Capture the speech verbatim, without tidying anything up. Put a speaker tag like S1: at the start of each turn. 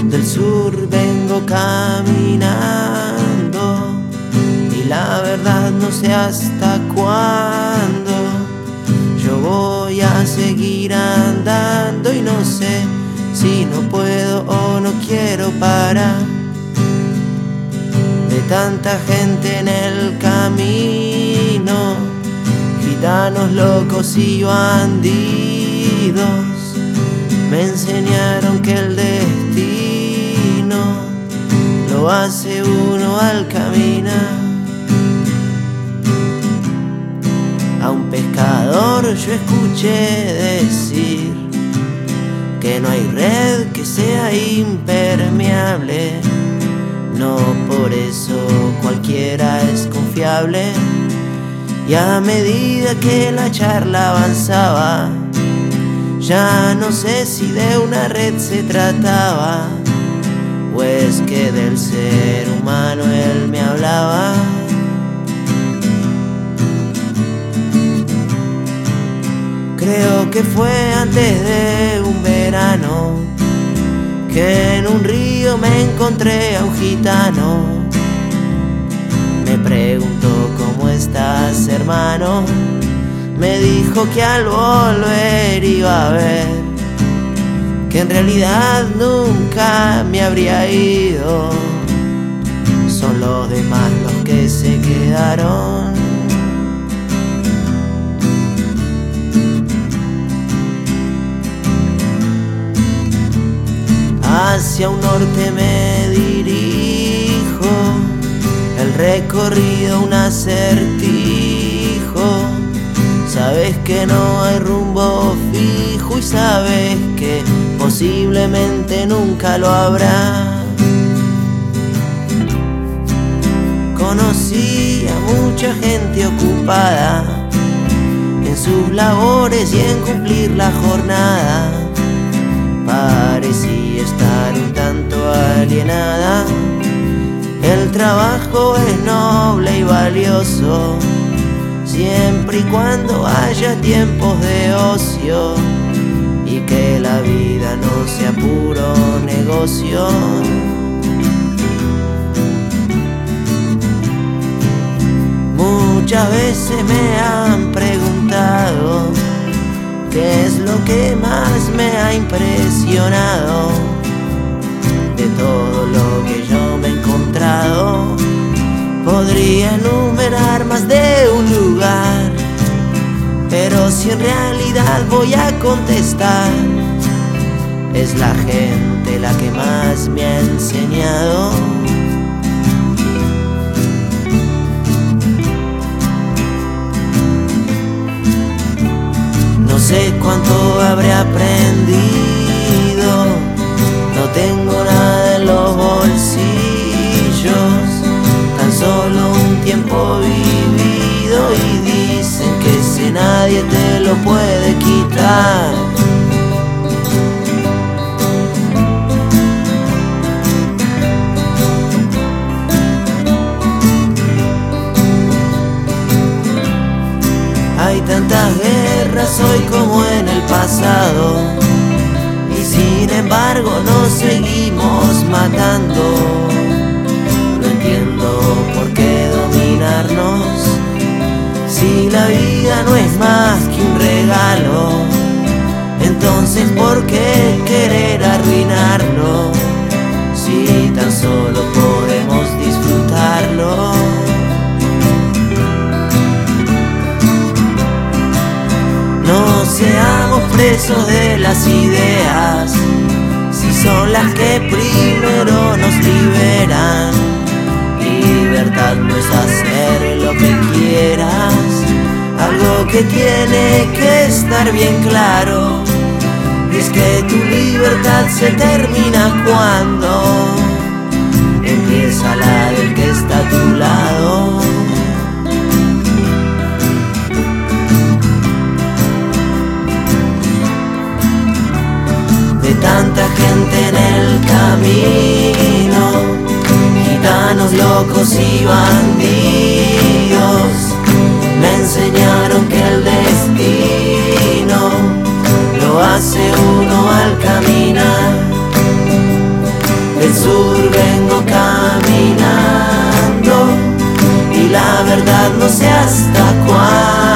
S1: del sur vengo caminando y la verdad no sé hasta cuándo. Yo voy a seguir andando y no sé si no puedo o no quiero parar. De tanta gente en el camino, gitanos locos y bandidos, me enseñaron que el destino lo hace uno al caminar. A un pescador yo escuché decir que no hay red que sea impermeable. No por eso cualquiera es confiable. Y a medida que la charla avanzaba, ya no sé si de una red se trataba o es que del ser humano él me hablaba. Creo que fue antes de un verano que en un río me encontré a un gitano. Me preguntó ¿cómo estás, hermano? Me dijo que al volver iba a ver que en realidad nunca me habría ido. Son los demás los que se quedaron. Hacia un norte me dirijo, el recorrido un acertijo. Sabes que no hay rumbo fijo y sabes que posiblemente nunca lo habrá. Conocí a mucha gente ocupada en sus labores y en cumplir la jornada. Parecía estar un tanto alienada. El trabajo es noble y valioso, siempre y cuando haya tiempos de ocio y que la vida no sea puro negocio. Muchas veces me han preguntado qué es lo que más me ha impresionado de todo lo que yo me he encontrado. Podría enumerar más de un lugar, pero si en realidad voy a contestar, es la gente la que más me ha enseñado. No sé cuánto habré aprendido, no tengo nada en los bolsillos, tan solo un tiempo vivido y dicen que ese nadie te lo puede quitar. Hay tantas guerras hoy como en el pasado y sin embargo nos seguimos matando. No entiendo por qué dominarnos si la vida no es más que un regalo. Entonces ¿por qué querer arruinarlo si tan solo podemos disfrutarlo? No seamos presos de las ideas, si son las que primero nos liberan. Libertad no es hacer lo que quieras, algo que tiene que estar bien claro, y es que tu libertad se termina cuando empieza la del que está a tu lado. De tanta gente en el camino, gitanos locos y bandidos, me enseñaron que el destino lo hace uno al caminar. sur vengo caminando y la verdad no sé hasta cuándo.